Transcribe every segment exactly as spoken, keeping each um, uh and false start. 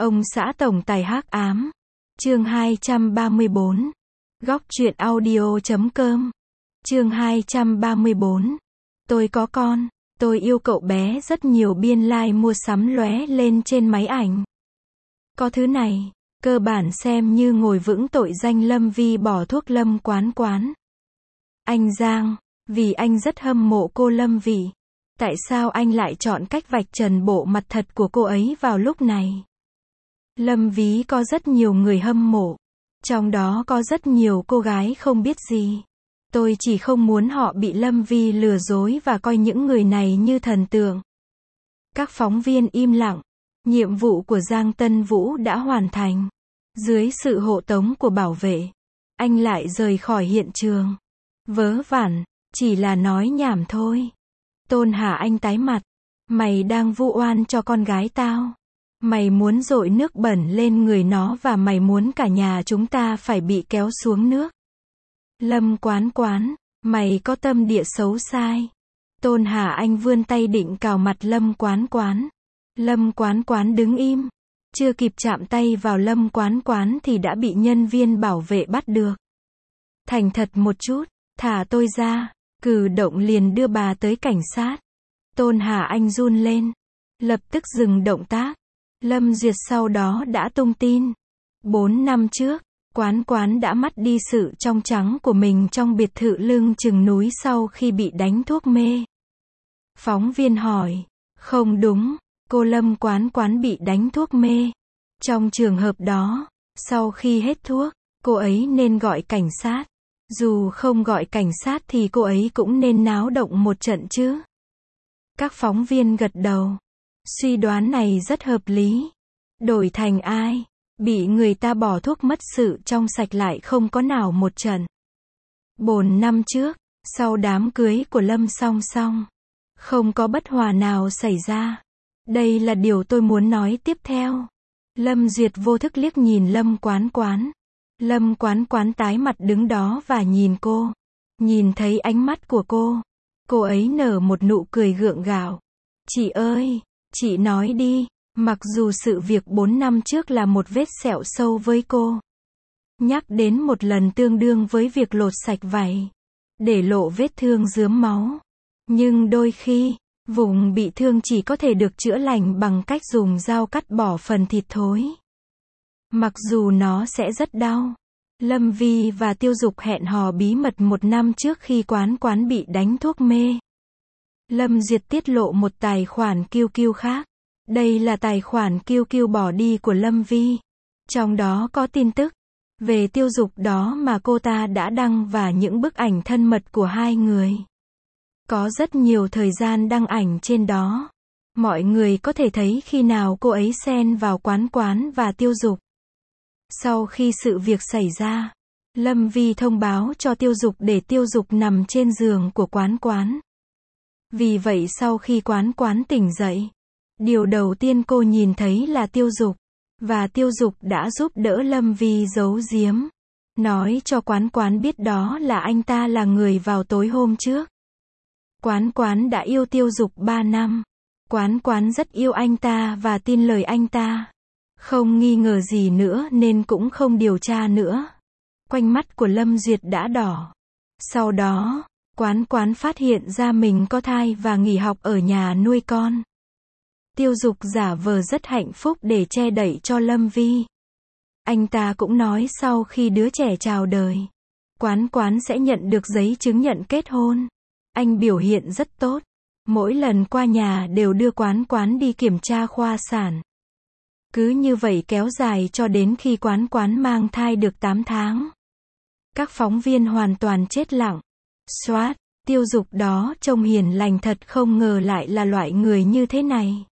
Ông xã tổng tài hắc ám. Chương hai trăm ba mươi bốn. Góc truyện audio chấm com. Chương hai trăm ba mươi bốn. Tôi có con, tôi yêu cậu bé rất nhiều biên lai like mua sắm lóe lên trên máy ảnh. Có thứ này, cơ bản xem như ngồi vững tội danh Lâm Vi bỏ thuốc Lâm Quán Quán. Anh Giang, vì anh rất hâm mộ cô Lâm Vi. Tại sao anh lại chọn cách vạch trần bộ mặt thật của cô ấy vào lúc này? Lâm Ví có rất nhiều người hâm mộ. Trong đó có rất nhiều cô gái không biết gì. Tôi chỉ không muốn họ bị Lâm Vi lừa dối và coi những người này như thần tượng. Các phóng viên im lặng. Nhiệm vụ của Giang Tân Vũ đã hoàn thành. Dưới sự hộ tống của bảo vệ, anh lại rời khỏi hiện trường. Vớ vẩn, chỉ là nói nhảm thôi. Tôn Hà Anh tái mặt. Mày đang vu oan cho con gái tao. Mày muốn dội nước bẩn lên người nó và mày muốn cả nhà chúng ta phải bị kéo xuống nước. Lâm Quán Quán, mày có tâm địa xấu sai. Tôn Hà Anh vươn tay định cào mặt Lâm Quán Quán. Lâm Quán Quán đứng im. Chưa kịp chạm tay vào Lâm Quán Quán thì đã bị nhân viên bảo vệ bắt được. Thành thật một chút, thả tôi ra. Cử động liền đưa bà tới cảnh sát. Tôn Hà Anh run lên. Lập tức dừng động tác. Lâm Duyệt sau đó đã tung tin. Bốn năm trước, Quán Quán đã mất đi sự trong trắng của mình trong biệt thự lưng chừng núi sau khi bị đánh thuốc mê. Phóng viên hỏi. Không đúng, cô Lâm Quán Quán bị đánh thuốc mê. Trong trường hợp đó, sau khi hết thuốc, cô ấy nên gọi cảnh sát. Dù không gọi cảnh sát thì cô ấy cũng nên náo động một trận chứ. Các phóng viên gật đầu. Suy đoán này rất hợp lý. Đổi thành ai? Bị người ta bỏ thuốc mất sự trong sạch lại không có nào một trận. Bổn năm trước, sau đám cưới của Lâm Song Song, không có bất hòa nào xảy ra. Đây là điều tôi muốn nói tiếp theo. Lâm Duyệt vô thức liếc nhìn Lâm Quán Quán. Lâm Quán Quán tái mặt đứng đó và nhìn cô. Nhìn thấy ánh mắt của cô. Cô ấy nở một nụ cười gượng gạo. Chị ơi, chị nói đi. Mặc dù sự việc bốn năm trước là một vết sẹo sâu với cô. Nhắc đến một lần tương đương với việc lột sạch vảy. Để lộ vết thương rướm máu. Nhưng đôi khi, vùng bị thương chỉ có thể được chữa lành bằng cách dùng dao cắt bỏ phần thịt thối. Mặc dù nó sẽ rất đau. Lâm Vi và Tiêu Dục hẹn hò bí mật một năm trước khi Quán Quán bị đánh thuốc mê. Lâm Duyệt tiết lộ một tài khoản Q Q khác. Đây là tài khoản Q Q bỏ đi của Lâm Vi. Trong đó có tin tức về Tiêu Dục đó mà cô ta đã đăng và những bức ảnh thân mật của hai người. Có rất nhiều thời gian đăng ảnh trên đó. Mọi người có thể thấy khi nào cô ấy xen vào Quán Quán và Tiêu Dục. Sau khi sự việc xảy ra, Lâm Vi thông báo cho Tiêu Dục để Tiêu Dục nằm trên giường của Quán Quán. Vì vậy sau khi Quán Quán tỉnh dậy, điều đầu tiên cô nhìn thấy là Tiêu Dục. Và Tiêu Dục đã giúp đỡ Lâm Vi giấu giếm. Nói cho Quán Quán biết đó là anh ta là người vào tối hôm trước. Quán Quán đã yêu Tiêu Dục ba năm. Quán Quán rất yêu anh ta và tin lời anh ta. Không nghi ngờ gì nữa nên cũng không điều tra nữa. Quanh mắt của Lâm Duyệt đã đỏ. Sau đó, Quán Quán phát hiện ra mình có thai và nghỉ học ở nhà nuôi con. Tiêu Dục giả vờ rất hạnh phúc để che đậy cho Lâm Vi. Anh ta cũng nói sau khi đứa trẻ chào đời, Quán Quán sẽ nhận được giấy chứng nhận kết hôn. Anh biểu hiện rất tốt. Mỗi lần qua nhà đều đưa Quán Quán đi kiểm tra khoa sản. Cứ như vậy kéo dài cho đến khi Quán Quán mang thai được tám tháng. Các phóng viên hoàn toàn chết lặng. Soát, Tiêu Dục đó trông hiền lành thật, không ngờ lại là loại người như thế này.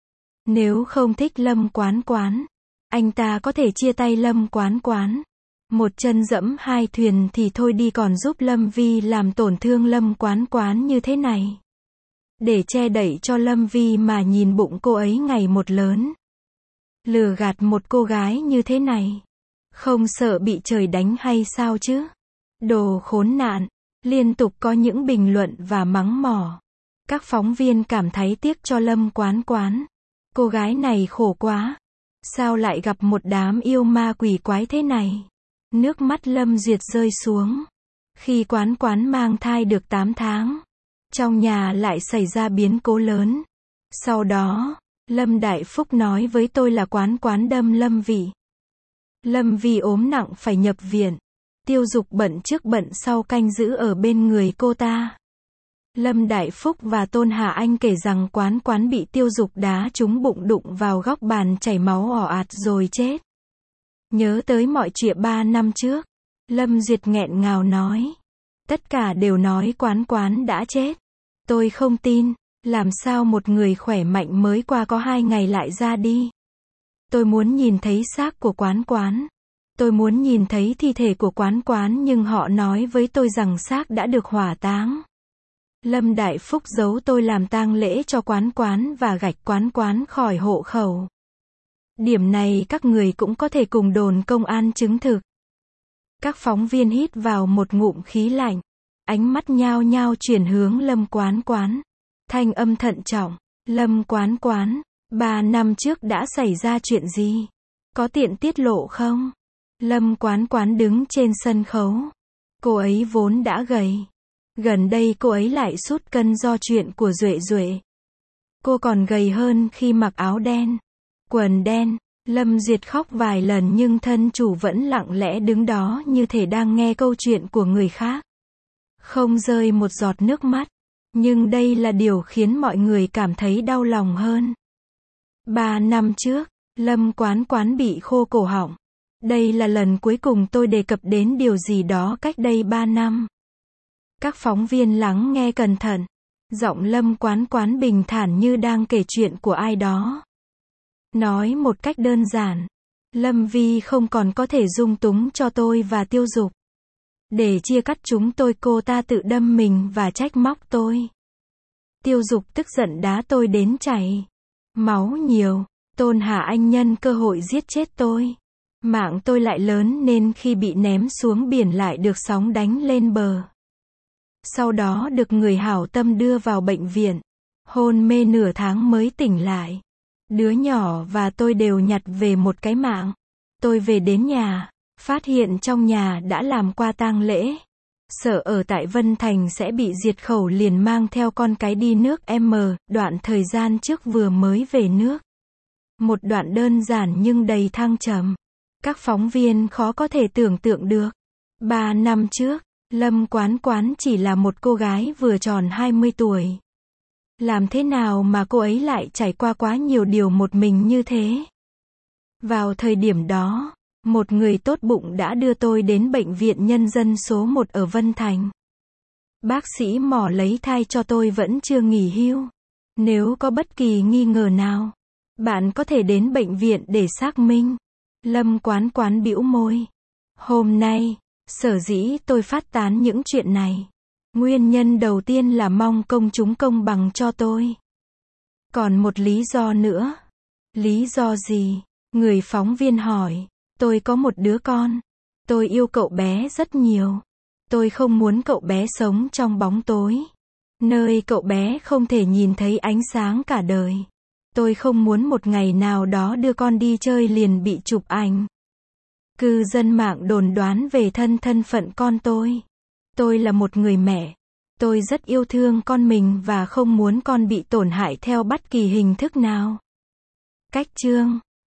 Nếu không thích Lâm Quán Quán, anh ta có thể chia tay Lâm Quán Quán. Một chân dẫm hai thuyền thì thôi đi, còn giúp Lâm Vi làm tổn thương Lâm Quán Quán như thế này. Để che đậy cho Lâm Vi mà nhìn bụng cô ấy ngày một lớn. Lừa gạt một cô gái như thế này. Không sợ bị trời đánh hay sao chứ? Đồ khốn nạn. Liên tục có những bình luận và mắng mỏ. Các phóng viên cảm thấy tiếc cho Lâm Quán Quán. Cô gái này khổ quá. Sao lại gặp một đám yêu ma quỷ quái thế này? Nước mắt Lâm Duyệt rơi xuống. Khi Quán Quán mang thai được tám tháng, trong nhà lại xảy ra biến cố lớn. Sau đó, Lâm Đại Phúc nói với tôi là Quán Quán đâm Lâm Vy. Lâm Vy ốm nặng phải nhập viện. Tiêu Dục bận trước bận sau canh giữ ở bên người cô ta. Lâm Đại Phúc và Tôn Hà Anh kể rằng Quán Quán bị Tiêu Dục đá trúng bụng đụng vào góc bàn chảy máu ò ạt rồi chết. Nhớ tới mọi chuyện ba năm trước, Lâm Duyệt nghẹn ngào nói. Tất cả đều nói Quán Quán đã chết. Tôi không tin, làm sao một người khỏe mạnh mới qua có hai ngày lại ra đi. Tôi muốn nhìn thấy xác của Quán Quán. Tôi muốn nhìn thấy thi thể của Quán Quán nhưng họ nói với tôi rằng xác đã được hỏa táng. Lâm Đại Phúc giấu tôi làm tang lễ cho Quán Quán và gạch Quán Quán khỏi hộ khẩu. Điểm này các người cũng có thể cùng đồn công an chứng thực. Các phóng viên hít vào một ngụm khí lạnh. Ánh mắt nhao nhao chuyển hướng Lâm Quán Quán. Thanh âm thận trọng. Lâm Quán Quán, ba năm trước đã xảy ra chuyện gì? Có tiện tiết lộ không? Lâm Quán Quán đứng trên sân khấu. Cô ấy vốn đã gầy. Gần đây cô ấy lại sút cân do chuyện của Duệ Duệ. Cô còn gầy hơn khi mặc áo đen, quần đen. Lâm Duyệt khóc vài lần nhưng thân chủ vẫn lặng lẽ đứng đó như thể đang nghe câu chuyện của người khác. Không rơi một giọt nước mắt. Nhưng đây là điều khiến mọi người cảm thấy đau lòng hơn. Ba năm trước, Lâm Quán Quán bị khô cổ họng. Đây là lần cuối cùng tôi đề cập đến điều gì đó cách đây ba năm. Các phóng viên lắng nghe cẩn thận. Giọng Lâm Quán Quán bình thản như đang kể chuyện của ai đó. Nói một cách đơn giản, Lâm Vy không còn có thể dung túng cho tôi và Tiêu Dục. Để chia cắt chúng tôi cô ta tự đâm mình và trách móc tôi. Tiêu Dục tức giận đá tôi đến chảy máu nhiều. Tôn Hà Anh nhân cơ hội giết chết tôi. Mạng tôi lại lớn nên khi bị ném xuống biển lại được sóng đánh lên bờ. Sau đó được người hảo tâm đưa vào bệnh viện. Hôn mê nửa tháng mới tỉnh lại. Đứa nhỏ và tôi đều nhặt về một cái mạng. Tôi về đến nhà, phát hiện trong nhà đã làm qua tang lễ. Sợ ở tại Vân Thành sẽ bị diệt khẩu liền mang theo con cái đi nước M, đoạn thời gian trước vừa mới về nước. Một đoạn đơn giản nhưng đầy thăng trầm. Các phóng viên khó có thể tưởng tượng được. Ba năm trước, Lâm Quán Quán chỉ là một cô gái vừa tròn hai mươi tuổi. Làm thế nào mà cô ấy lại trải qua quá nhiều điều một mình như thế? Vào thời điểm đó, một người tốt bụng đã đưa tôi đến bệnh viện nhân dân số một ở Vân Thành. Bác sĩ mỏ lấy thai cho tôi vẫn chưa nghỉ hưu. Nếu có bất kỳ nghi ngờ nào, bạn có thể đến bệnh viện để xác minh. Lâm Quán Quán bĩu môi. Hôm nay, sở dĩ tôi phát tán những chuyện này. Nguyên nhân đầu tiên là mong công chúng công bằng cho tôi. Còn một lý do nữa. Lý do gì? Người phóng viên hỏi. Tôi có một đứa con. Tôi yêu cậu bé rất nhiều. Tôi không muốn cậu bé sống trong bóng tối. Nơi cậu bé không thể nhìn thấy ánh sáng cả đời. Tôi không muốn một ngày nào đó đưa con đi chơi liền bị chụp ảnh. Cư dân mạng đồn đoán về thân thân phận con tôi. Tôi là một người mẹ. Tôi rất yêu thương con mình và không muốn con bị tổn hại theo bất kỳ hình thức nào. Cách chương